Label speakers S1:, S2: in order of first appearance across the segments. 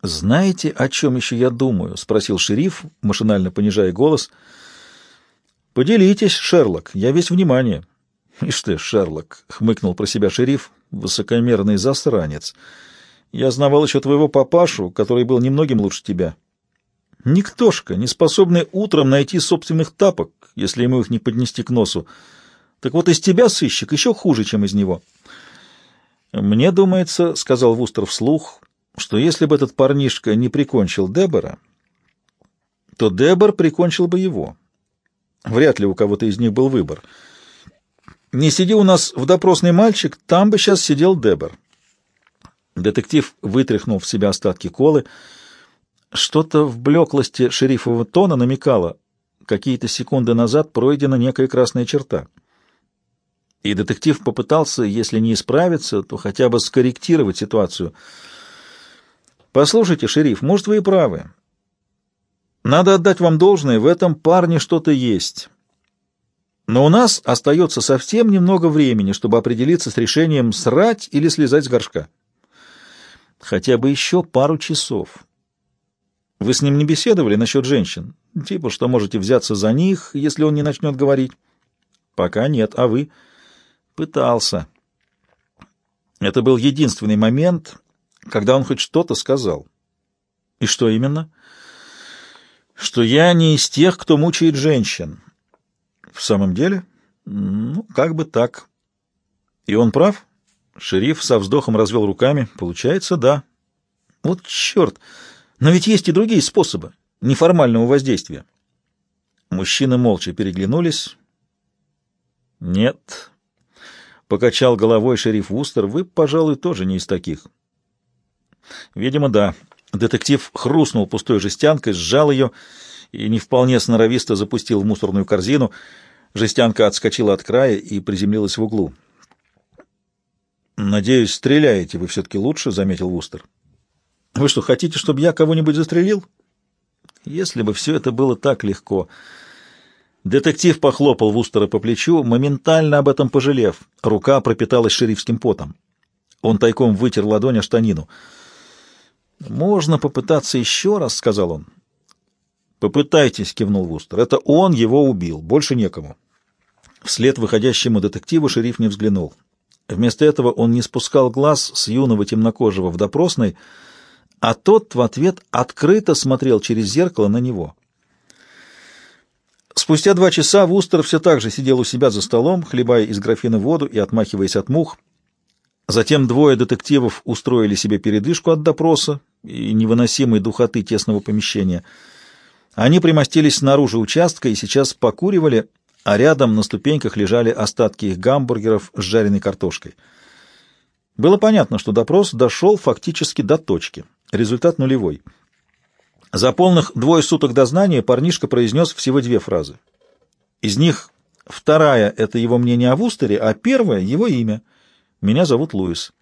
S1: «Знаете, о чем еще я думаю?» — спросил шериф, машинально понижая голос. «Поделитесь, Шерлок, я весь внимание». «Ишь ты, Шерлок!» — хмыкнул про себя шериф, высокомерный засранец. «Я знавал еще твоего папашу, который был немногим лучше тебя. Никтошка, не способный утром найти собственных тапок, если ему их не поднести к носу. Так вот из тебя, сыщик, еще хуже, чем из него». «Мне думается, — сказал Вустер вслух, — что если бы этот парнишка не прикончил Дебора, то Дебор прикончил бы его. Вряд ли у кого-то из них был выбор. Не сиди у нас в допросный мальчик, там бы сейчас сидел Дебор». Детектив вытряхнул в себя остатки колы. Что-то в блеклости шерифового тона намекало: какие-то секунды назад пройдена некая красная черта. И детектив попытался, если не исправиться, то хотя бы скорректировать ситуацию. «Послушайте, шериф, может, вы и правы. Надо отдать вам должное, в этом парне что-то есть. Но у нас остается совсем немного времени, чтобы определиться с решением, срать или слезать с горшка. Хотя бы еще пару часов. Вы с ним не беседовали насчет женщин? Типа, что можете взяться за них, если он не начнет говорить?» «Пока нет, а вы?» «Пытался. Это был единственный момент, когда он хоть что-то сказал». «И что именно?» «Что я не из тех, кто мучает женщин». «В самом деле? Ну, как бы так». «И он прав?» Шериф со вздохом развел руками. «Получается, да». «Вот черт! Но ведь есть и другие способы неформального воздействия». Мужчины молча переглянулись. «Нет», — покачал головой шериф Вустер, — «вы, пожалуй, тоже не из таких». «Видимо, да». Детектив хрустнул пустой жестянкой, сжал ее и не вполне сноровисто запустил в мусорную корзину. Жестянка отскочила от края и приземлилась в углу. «Надеюсь, стреляете вы все-таки лучше», — заметил Вустер. «Вы что, хотите, чтобы я кого-нибудь застрелил?» Если бы все это было так легко. Детектив похлопал Вустера по плечу, моментально об этом пожалев. Рука пропиталась шерифским потом. Он тайком вытер ладонь о штанину. «Можно попытаться еще раз», — сказал он. «Попытайтесь», — кивнул Вустер. «Это он его убил, больше некому». Вслед выходящему детективу шериф не взглянул. Вместо этого он не спускал глаз с юного темнокожего в допросной, а тот в ответ открыто смотрел через зеркало на него. Спустя 2 часа Вустер все так же сидел у себя за столом, хлебая из графина воду и отмахиваясь от мух. Затем 2 детективов устроили себе передышку от допроса и невыносимой духоты тесного помещения. Они примостились снаружи участка и сейчас покуривали, а рядом на ступеньках лежали остатки их гамбургеров с жареной картошкой. Было понятно, что допрос дошел фактически до точки. Результат нулевой. За полных 2 суток дознания парнишка произнес всего 2 фразы. Из них 2 — это его мнение о Вустере, а 1 — его имя. «Меня зовут Луис».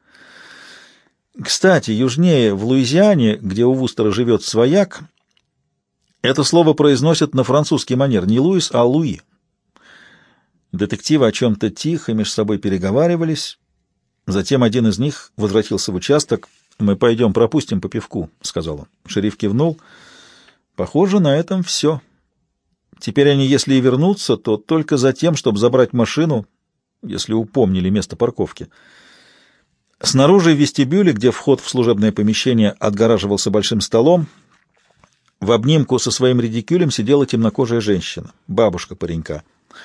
S1: Кстати, южнее, в Луизиане, где у Вустера живет свояк, это слово произносят на французский манер не Луис, а Луи. Детективы о чем-то тихо между собой переговаривались. Затем один из них возвратился в участок. «Мы пойдем пропустим по пивку», — сказал он. Шериф кивнул. «Похоже, на этом все. Теперь они, если и вернутся, то только за тем, чтобы забрать машину, если упомнили место парковки». Снаружи в вестибюле, где вход в служебное помещение отгораживался большим столом, в обнимку со своим редикюлем сидела темнокожая женщина, бабушка паренька.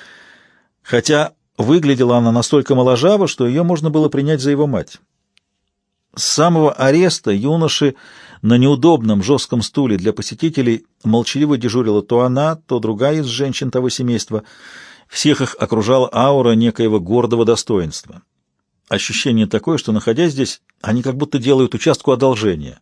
S1: Хотя выглядела она настолько моложаво, что ее можно было принять за его мать. С самого ареста юноши на неудобном жестком стуле для посетителей молчаливо дежурила то она, то другая из женщин того семейства. Всех их окружала аура некоего гордого достоинства. Ощущение такое, что, находясь здесь, они как будто делают участку одолжения.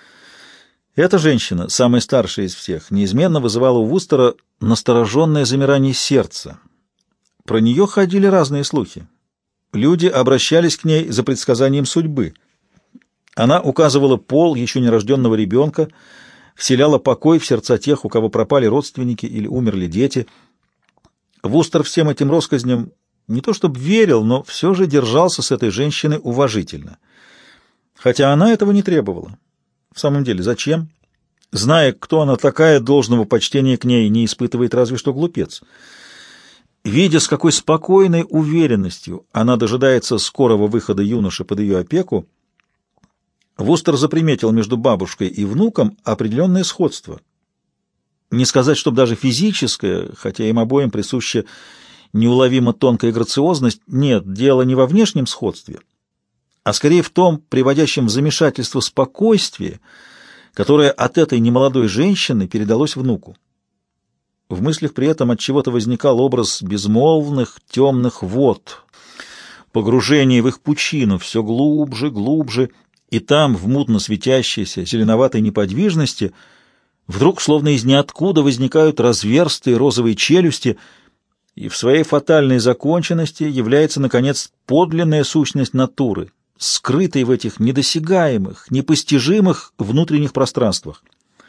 S1: Эта женщина, самая старшая из всех, неизменно вызывала у Вустера настороженное замирание сердца. Про нее ходили разные слухи. Люди обращались к ней за предсказанием судьбы. Она указывала пол еще нерожденного ребенка, вселяла покой в сердца тех, у кого пропали родственники или умерли дети. Вустер всем этим россказням не то чтобы верил, но все же держался с этой женщиной уважительно. Хотя она этого не требовала. В самом деле, зачем? Зная, кто она такая, должного почтения к ней не испытывает разве что глупец. Видя, с какой спокойной уверенностью она дожидается скорого выхода юноши под ее опеку, Вустер заприметил между бабушкой и внуком определенное сходство. Не сказать, чтобы даже физическое, хотя им обоим присуща неуловимо тонкая грациозность. Нет, дело не во внешнем сходстве, а скорее в том приводящем в замешательство спокойствие, которое от этой немолодой женщины передалось внуку. В мыслях при этом отчего-то возникал образ безмолвных темных вод, погружение в их пучину все глубже, глубже, и там, в мутно светящейся зеленоватой неподвижности, вдруг словно из ниоткуда возникают разверстые розовые челюсти, и в своей фатальной законченности является, наконец, подлинная сущность натуры, скрытой в этих недосягаемых, непостижимых внутренних пространствах.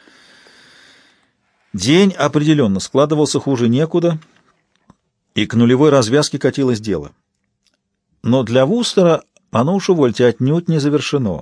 S1: День определенно складывался хуже некуда, и к нулевой развязке катилось дело. Но для Вустера оно уж, увольте, отнюдь не завершено.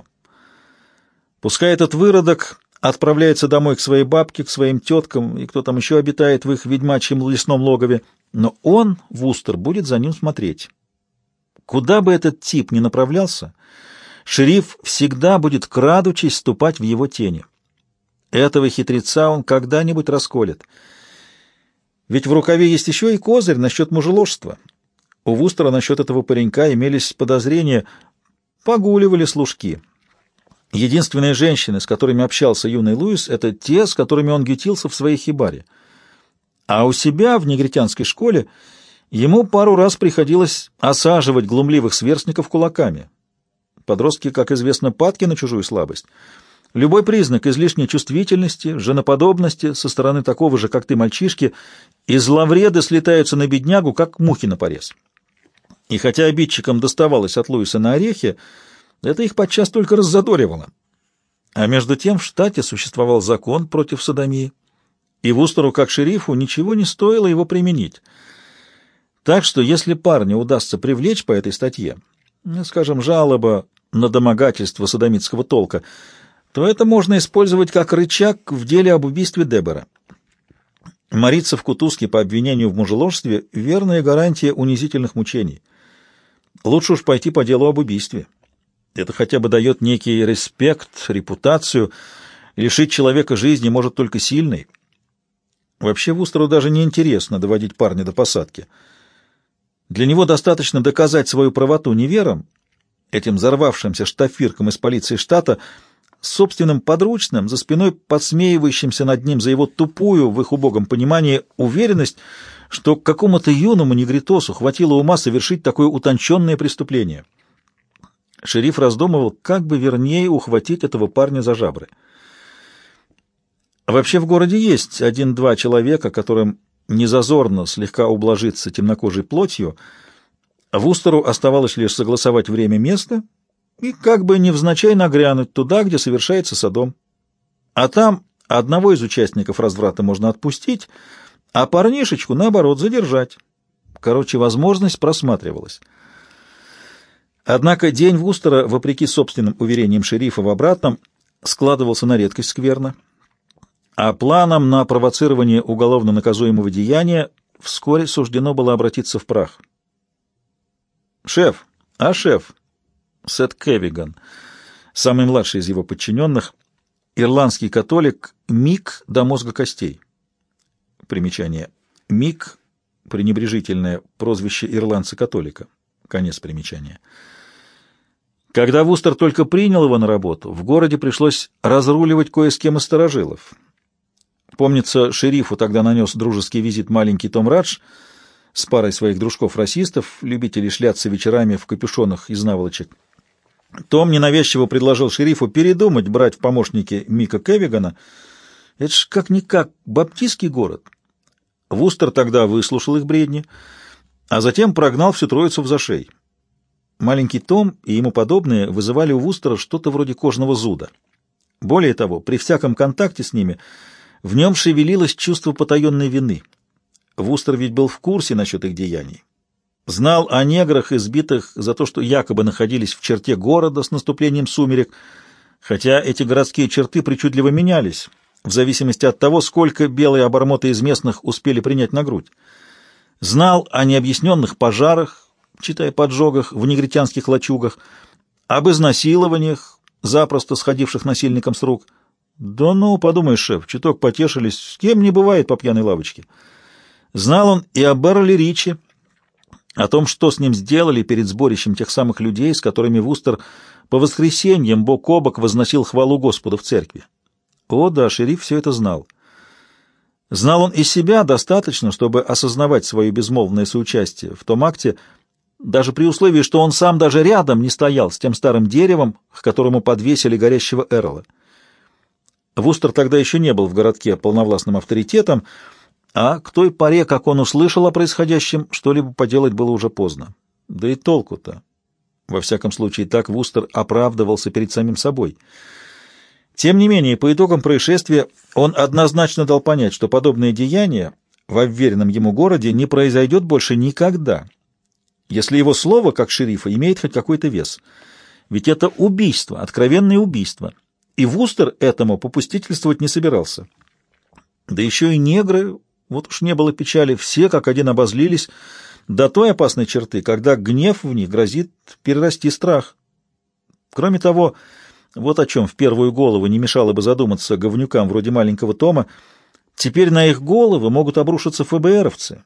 S1: Пускай этот выродок отправляется домой к своей бабке, к своим теткам, и кто там еще обитает в их ведьмачьем лесном логове, но он, Вустер, будет за ним смотреть. Куда бы этот тип ни направлялся, шериф всегда будет, крадучись, ступать в его тени. Этого хитреца он когда-нибудь расколет. Ведь в рукаве есть еще и козырь насчет мужеложства. У Вустера насчет этого паренька имелись подозрения, погуливали служки. Единственные женщины, с которыми общался юный Луис, это те, с которыми он ютился в своей хибаре. А у себя в негритянской школе ему пару раз приходилось осаживать глумливых сверстников кулаками. Подростки, как известно, падки на чужую слабость. Любой признак излишней чувствительности, женоподобности со стороны такого же, как ты, мальчишки, и зловреды слетаются на беднягу, как мухи на порез. И хотя обидчикам доставалось от Луиса на орехи, это их подчас только раззадоривало. А между тем в штате существовал закон против содомии, и Вустеру, как шерифу, ничего не стоило его применить. Так что, если парня удастся привлечь по этой статье, скажем, жалоба на домогательство содомитского толка, то это можно использовать как рычаг в деле об убийстве Дебора. Мориться в кутузке по обвинению в мужеложстве — верная гарантия унизительных мучений. Лучше уж пойти по делу об убийстве. Это хотя бы дает некий респект, репутацию. Лишить человека жизни может только сильный. Вообще Вустеру даже не интересно доводить парня до посадки. Для него достаточно доказать свою правоту невером, этим взорвавшимся штафирком из полиции штата, собственным подручным, за спиной подсмеивающимся над ним за его тупую, в их убогом понимании, уверенность, что какому-то юному негритосу хватило ума совершить такое утонченное преступление. Шериф раздумывал, как бы вернее ухватить этого парня за жабры. Вообще в городе есть один-два человека, которым незазорно слегка ублажиться темнокожей плотью. Вустеру оставалось лишь согласовать время, место и как бы невзначай нагрянуть туда, где совершается содом. А там одного из участников разврата можно отпустить, а парнишечку, наоборот, задержать. Короче, возможность просматривалась. Однако день Вустера, вопреки собственным уверениям шерифа в обратном, складывался на редкость скверно, а планом на провоцирование уголовно наказуемого деяния вскоре суждено было обратиться в прах. Шеф, Сет Кевиган, самый младший из его подчиненных, ирландский католик, Мик до мозга костей. Примечание. Мик — пренебрежительное прозвище ирландца-католика. Конец примечания. Когда Вустер только принял его на работу, в городе пришлось разруливать кое с кем из старожилов. Помнится, шерифу тогда нанес дружеский визит маленький Том Радж с парой своих дружков-расистов, любителей шляться вечерами в капюшонах из наволочек. Том ненавязчиво предложил шерифу передумать брать в помощники Мика Кевигана. Это ж как-никак баптистский город. Вустер тогда выслушал их бредни, а затем прогнал всю троицу в зашей. Маленький Том и ему подобные вызывали у Вустера что-то вроде кожного зуда. Более того, при всяком контакте с ними в нем шевелилось чувство потаенной вины. Вустер ведь был в курсе насчет их деяний. Знал о неграх, избитых за то, что якобы находились в черте города с наступлением сумерек, хотя эти городские черты причудливо менялись, в зависимости от того, сколько белые обормоты из местных успели принять на грудь. Знал о необъясненных пожарах, читая поджогах в негритянских лачугах, об изнасилованиях, запросто сходивших насильникам с рук. Да ну, подумай, шеф, чуток потешились, с кем не бывает по пьяной лавочке. Знал он и о Берли Ричи, о том, что с ним сделали перед сборищем тех самых людей, с которыми Вустер по воскресеньям бок о бок возносил хвалу Господу в церкви. О да, шериф все это знал. Знал он и себя достаточно, чтобы осознавать свое безмолвное соучастие в том акте, даже при условии, что он сам даже рядом не стоял с тем старым деревом, к которому подвесили горящего Эрла. Вустер тогда еще не был в городке полновластным авторитетом, а к той поре, как он услышал о происходящем, что-либо поделать было уже поздно. Да и толку-то. Во всяком случае, так Вустер оправдывался перед самим собой. Тем не менее, по итогам происшествия он однозначно дал понять, что подобное деяние в уверенном ему городе не произойдет больше никогда, если его слово, как шерифа, имеет хоть какой-то вес. Ведь это убийство, откровенное убийство. И Вустер этому попустительствовать не собирался. Да еще и негры, вот уж не было печали, все как один обозлились до той опасной черты, когда гнев в них грозит перерасти страх. Кроме того, вот о чем в первую голову не мешало бы задуматься говнюкам вроде маленького Тома, теперь на их головы могут обрушиться ФБРовцы.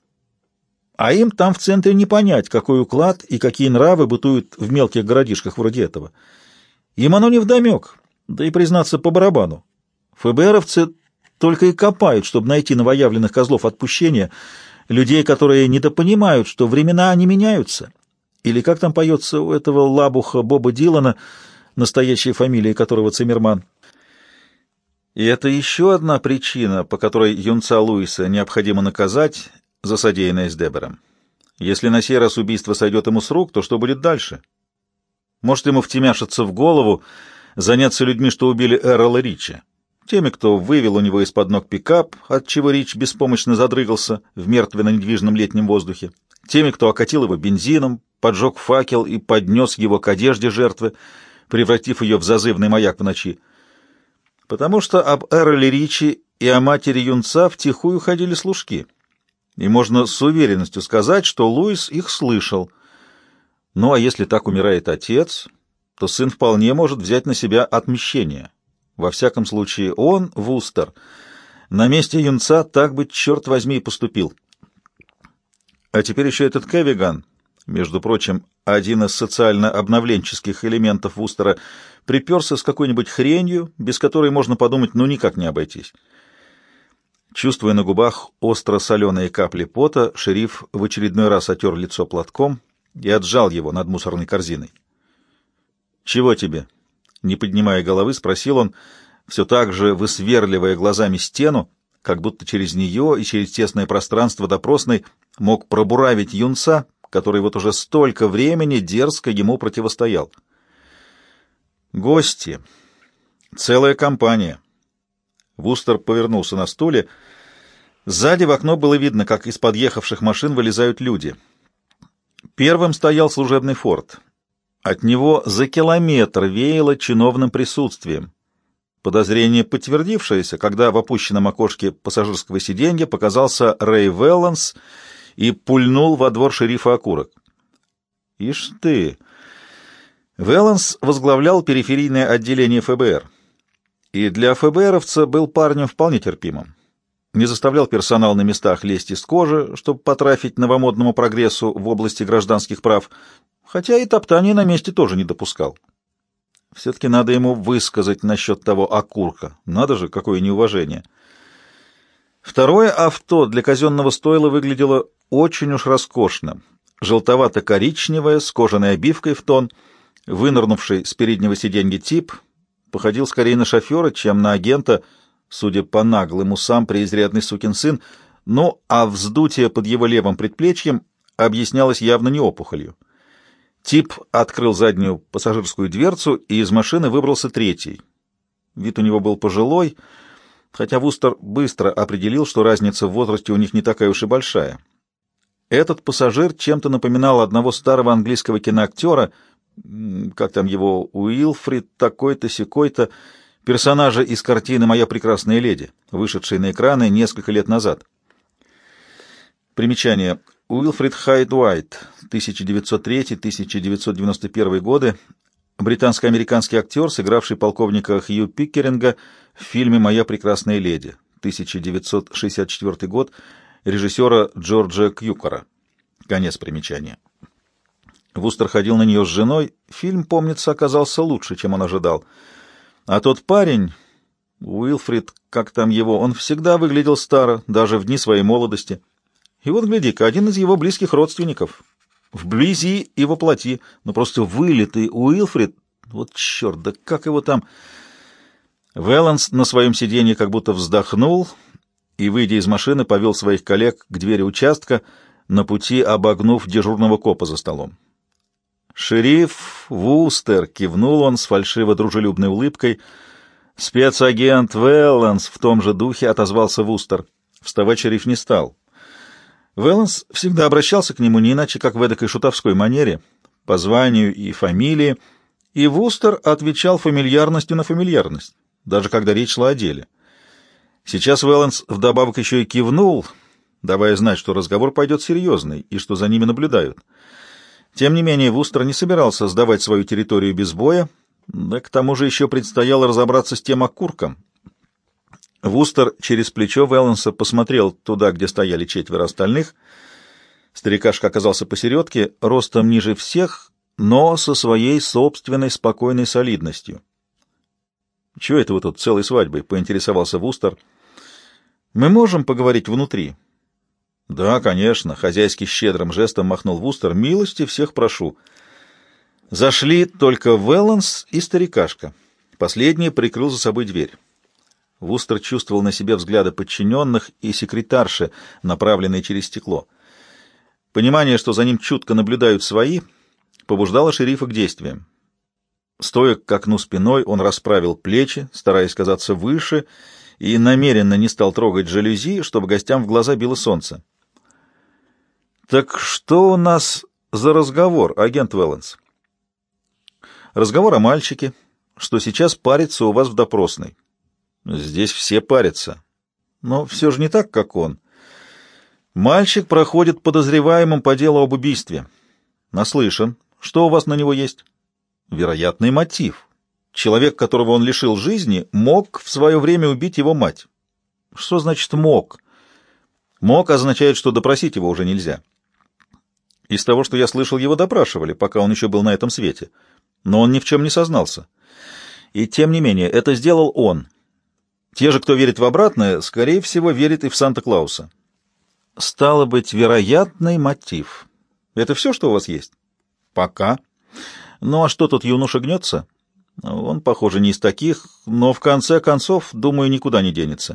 S1: А им там в центре не понять, какой уклад и какие нравы бытуют в мелких городишках вроде этого. Им оно невдомек, да и, признаться, по барабану. ФБРовцы только и копают, чтобы найти новоявленных козлов отпущения, людей, которые недопонимают, что времена они меняются. Или как там поется у этого лабуха Боба Дилана, настоящая фамилия которого Циммерман. И это еще одна причина, по которой юнца Луиса необходимо наказать за содеянное с Дебером. Если на сей раз убийство сойдет ему с рук, то что будет дальше? Может, ему втемяшиться в голову, заняться людьми, что убили Эрла Ричи, теми, кто вывел у него из-под ног пикап, отчего Рич беспомощно задрыгался в мертвенно-недвижном летнем воздухе, теми, кто окатил его бензином, поджег факел и поднес его к одежде жертвы, превратив ее в зазывный маяк в ночи. Потому что об Эрле Ричи и о матери юнца втихую ходили служки, и можно с уверенностью сказать, что Луис их слышал. Ну а если так умирает отец, то сын вполне может взять на себя отмщение. Во всяком случае, он, Вустер, на месте юнца так бы, черт возьми, и поступил. А теперь еще этот Кевиган, между прочим, один из социально-обновленческих элементов Вустера, приперся с какой-нибудь хренью, без которой можно подумать, ну никак не обойтись. Чувствуя на губах остро-соленые капли пота, шериф в очередной раз отер лицо платком и отжал его над мусорной корзиной. «Чего тебе?» — не поднимая головы, спросил он, все так же высверливая глазами стену, как будто через нее и через тесное пространство допросной мог пробуравить юнца, который вот уже столько времени дерзко ему противостоял. «Гости. Целая компания». Вустер повернулся на стуле. Сзади в окно было видно, как из подъехавших машин вылезают люди. Первым стоял служебный «Форд». От него за километр веяло чиновным присутствием. Подозрение подтвердившееся, когда в опущенном окошке пассажирского сиденья показался Рэй Велланс и пульнул во двор шерифа окурок. Ишь ты! Велланс возглавлял периферийное отделение ФБР. И для ФБРовца был парнем вполне терпимым. Не заставлял персонал на местах лезть из кожи, чтобы потрафить новомодному прогрессу в области гражданских прав, хотя и топтание на месте тоже не допускал. Все-таки надо ему высказать насчет того окурка. Надо же, какое неуважение. Второе авто для казенного стойла выглядело очень уж роскошно. Желтовато-коричневое, с кожаной обивкой в тон, вынырнувший с переднего сиденья тип — походил скорее на шофера, чем на агента, судя по наглым усам, преизрядный сукин сын, ну, а вздутие под его левым предплечьем объяснялось явно не опухолью. Тип открыл заднюю пассажирскую дверцу, и из машины выбрался третий. Вид у него был пожилой, хотя Вустер быстро определил, что разница в возрасте у них не такая уж и большая. Этот пассажир чем-то напоминал одного старого английского киноактера, как там его, Уилфрид такой-то, сякой-то, персонажа из картины «Моя прекрасная леди», вышедшей на экраны несколько лет назад. Примечание. Уилфрид Хайд Уайт, 1903-1991 годы, британско-американский актер, сыгравший полковника Хью Пиккеринга в фильме «Моя прекрасная леди», 1964 год, режиссера Джорджа Кьюкора. Конец примечания. Вустер ходил на нее с женой. Фильм, помнится, оказался лучше, чем он ожидал. А тот парень, Уилфрид, как там его, он всегда выглядел старо, даже в дни своей молодости. И вот, гляди-ка, один из его близких родственников. Вблизи и воплоти. Ну, просто вылитый Уилфрид. Вот черт, да как его там... Вэланс на своем сиденье как будто вздохнул и, выйдя из машины, повел своих коллег к двери участка, на пути обогнув дежурного копа за столом. «Шериф Вустер», — кивнул он с фальшиво-дружелюбной улыбкой. «Спецагент Вэланс», — в том же духе отозвался Вустер. Вставать шериф не стал. Вэланс всегда обращался к нему не иначе, как в эдакой шутовской манере, по званию и фамилии, и Вустер отвечал фамильярностью на фамильярность, даже когда речь шла о деле. Сейчас Вэланс вдобавок еще и кивнул, давая знать, что разговор пойдет серьезный и что за ними наблюдают. Тем не менее, Вустер не собирался сдавать свою территорию без боя, да к тому же еще предстояло разобраться с тем окурком. Вустер через плечо Вэланса посмотрел туда, где стояли четверо остальных. Старикашка оказался посередке, ростом ниже всех, но со своей собственной спокойной солидностью. «Чего это вы тут целой свадьбой?» — поинтересовался Вустер. «Мы можем поговорить внутри?» «Да, конечно», — хозяйски щедрым жестом махнул Вустер. «Милости всех прошу». Зашли только Вэланс и старикашка. Последний прикрыл за собой дверь. Вустер чувствовал на себе взгляды подчиненных и секретарши, направленные через стекло. Понимание, что за ним чутко наблюдают свои, побуждало шерифа к действиям. Стоя к окну спиной, он расправил плечи, стараясь казаться выше, и намеренно не стал трогать жалюзи, чтобы гостям в глаза било солнце. «Так что у нас за разговор, агент Вэланс?» «Разговор о мальчике, что сейчас парится у вас в допросной». «Здесь все парятся. Но все же не так, как он. Мальчик проходит подозреваемым по делу об убийстве. Наслышан. Что у вас на него есть?» «Вероятный мотив. Человек, которого он лишил жизни, мог в свое время убить его мать». «Что значит «мог»?» «Мог» означает, что допросить его уже нельзя. Из того, что я слышал, его допрашивали, пока он еще был на этом свете. Но он ни в чем не сознался. И тем не менее, это сделал он. Те же, кто верит в обратное, скорее всего, верят и в Санта-Клауса. Стало быть, вероятный мотив. Это все, что у вас есть? Пока. Ну, а что тут юноша гнется? Он, похоже, не из таких, но в конце концов, думаю, никуда не денется.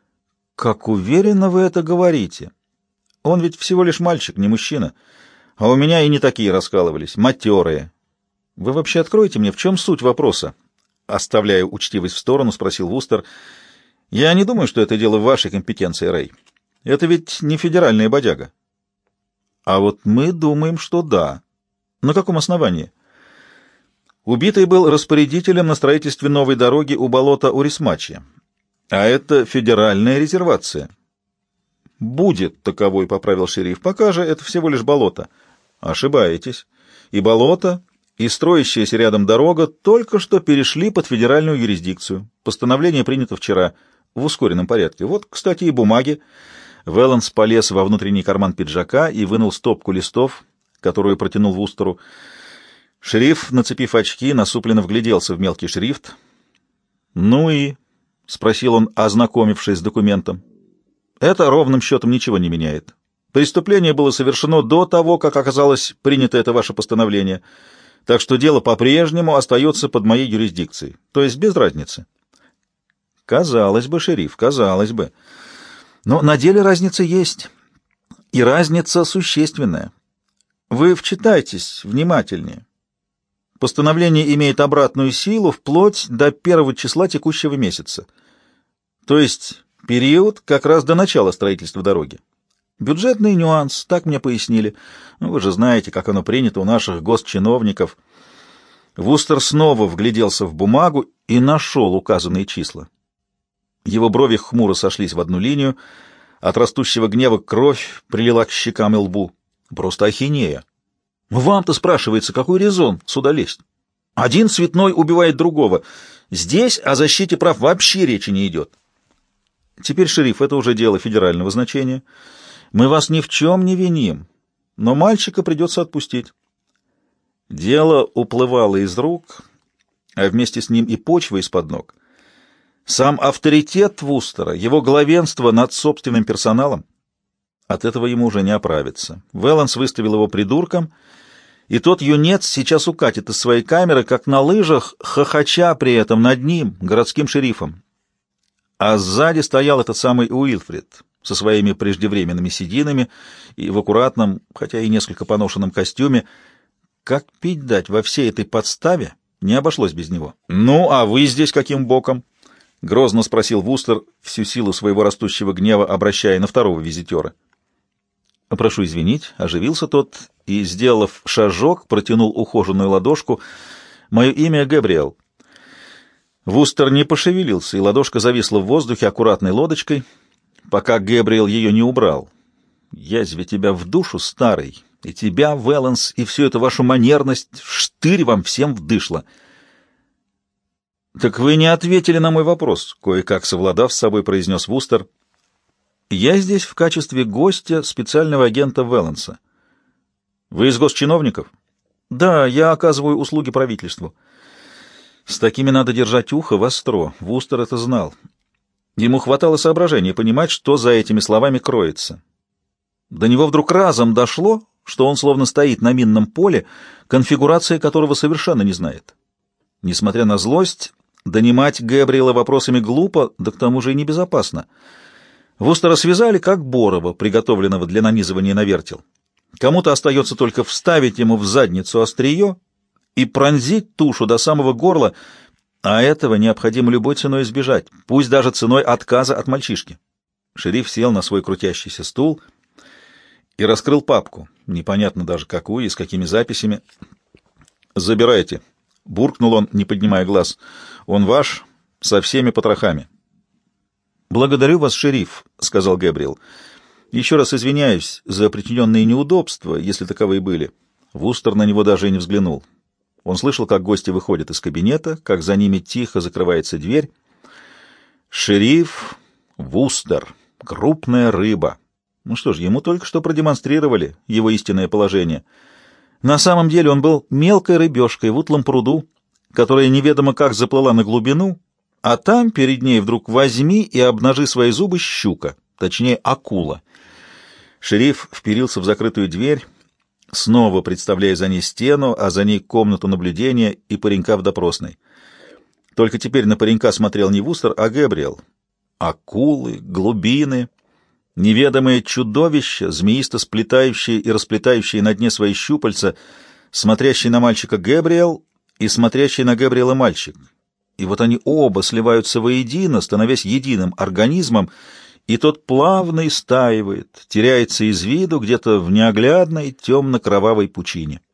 S1: Как уверенно вы это говорите. Он ведь всего лишь мальчик, не мужчина. А у меня и не такие раскалывались, матерые. Вы вообще откроете мне, в чем суть вопроса? Оставляя учтивость в сторону, спросил Вустер. «Я не думаю, что это дело в вашей компетенции, Рэй. Это ведь не федеральная бодяга». «А вот мы думаем, что да». «На каком основании?» «Убитый был распорядителем на строительстве новой дороги у болота Урисмачья. А это федеральная резервация». «Будет таковой», — поправил шериф. «Пока же это всего лишь болото». «Ошибаетесь. И болото, и строящаяся рядом дорога только что перешли под федеральную юрисдикцию. Постановление принято вчера в ускоренном порядке. Вот, кстати, и бумаги». Вэланс полез во внутренний карман пиджака и вынул стопку листов, которую протянул Вустеру. Шериф, нацепив очки, насупленно вгляделся в мелкий шрифт. «Ну и?» — спросил он, ознакомившись с документом. «Это ровным счетом ничего не меняет. Преступление было совершено до того, как оказалось принято это ваше постановление, так что дело по-прежнему остается под моей юрисдикцией, то есть без разницы». «Казалось бы, шериф, казалось бы. Но на деле разница есть, и разница существенная. Вы вчитайтесь внимательнее. Постановление имеет обратную силу вплоть до 1 числа текущего месяца, то есть период как раз до начала строительства дороги. Бюджетный нюанс, так мне пояснили. Вы же знаете, как оно принято у наших госчиновников. Вустер снова вгляделся в бумагу и нашел указанные числа. Его брови хмуро сошлись в одну линию, от растущего гнева кровь прилила к щекам и лбу. Просто ахинея. Вам-то спрашивается, какой резон сюда лезть? Один цветной убивает другого. Здесь о защите прав вообще речи не идет. Теперь, шериф, это уже дело федерального значения. Мы вас ни в чем не виним, но мальчика придется отпустить. Дело уплывало из рук, а вместе с ним и почва из-под ног. Сам авторитет Вустера, его главенство над собственным персоналом, от этого ему уже не оправиться. Вэланс выставил его придурком, и тот юнец сейчас укатит из своей камеры, как на лыжах, хохоча при этом над ним, городским шерифом. А сзади стоял этот самый Уилфрид со своими преждевременными сединами и в аккуратном, хотя и несколько поношенном костюме. Как пить дать во всей этой подставе не обошлось без него. «Ну, а вы здесь каким боком?» — грозно спросил Вустер, всю силу своего растущего гнева обращая на второго визитера. «Прошу извинить», — оживился тот и, сделав шажок, протянул ухоженную ладошку. «Мое имя Гэбриэл». Вустер не пошевелился, и ладошка зависла в воздухе аккуратной лодочкой, пока Гэбриэл ее не убрал. «Язве тебя в душу, старый, и тебя, Вэланс, и всю эту вашу манерность, штырь вам всем вдышло». «Так вы не ответили на мой вопрос», — кое-как совладав с собой, произнес Вустер. «Я здесь в качестве гостя специального агента Вэланса». «Вы из госчиновников?» «Да, я оказываю услуги правительству». С такими надо держать ухо востро. Вустер это знал. Ему хватало соображения понимать, что за этими словами кроется. До него вдруг разом дошло, что он словно стоит на минном поле, конфигурация которого совершенно не знает. Несмотря на злость, донимать Гэбриэла вопросами глупо, да к тому же и небезопасно. Вустера связали, как Борова, приготовленного для нанизывания на вертел. Кому-то остается только вставить ему в задницу острие и пронзить тушу до самого горла, а этого необходимо любой ценой избежать, пусть даже ценой отказа от мальчишки. Шериф сел на свой крутящийся стул и раскрыл папку, непонятно даже какую и с какими записями. «Забирайте», — буркнул он, не поднимая глаз. «Он ваш, со всеми потрохами». «Благодарю вас, шериф», — сказал Гэбриэл. «Еще раз извиняюсь за причиненные неудобства, если таковые были». Вустер на него даже и не взглянул. Он слышал, как гости выходят из кабинета, как за ними тихо закрывается дверь. Шериф Вустер, крупная рыба. Ну что ж, ему только что продемонстрировали его истинное положение. На самом деле он был мелкой рыбешкой в утлом пруду, которая неведомо как заплыла на глубину, а там перед ней вдруг возьми и обнажи свои зубы щука, точнее акула. Шериф вперился в закрытую дверь, снова представляя за ней стену, а за ней комнату наблюдения и паренька в допросной. Только теперь на паренька смотрел не Вустер, а Гэбриэл. Акулы, глубины, неведомые чудовища, змеисто сплетающие и расплетающие на дне свои щупальца, смотрящий на мальчика Гэбриэл и смотрящий на Гэбриэла мальчик. И вот они оба сливаются воедино, становясь единым организмом, и тот плавно истаивает, теряется из виду где-то в неоглядной темно-кровавой пучине.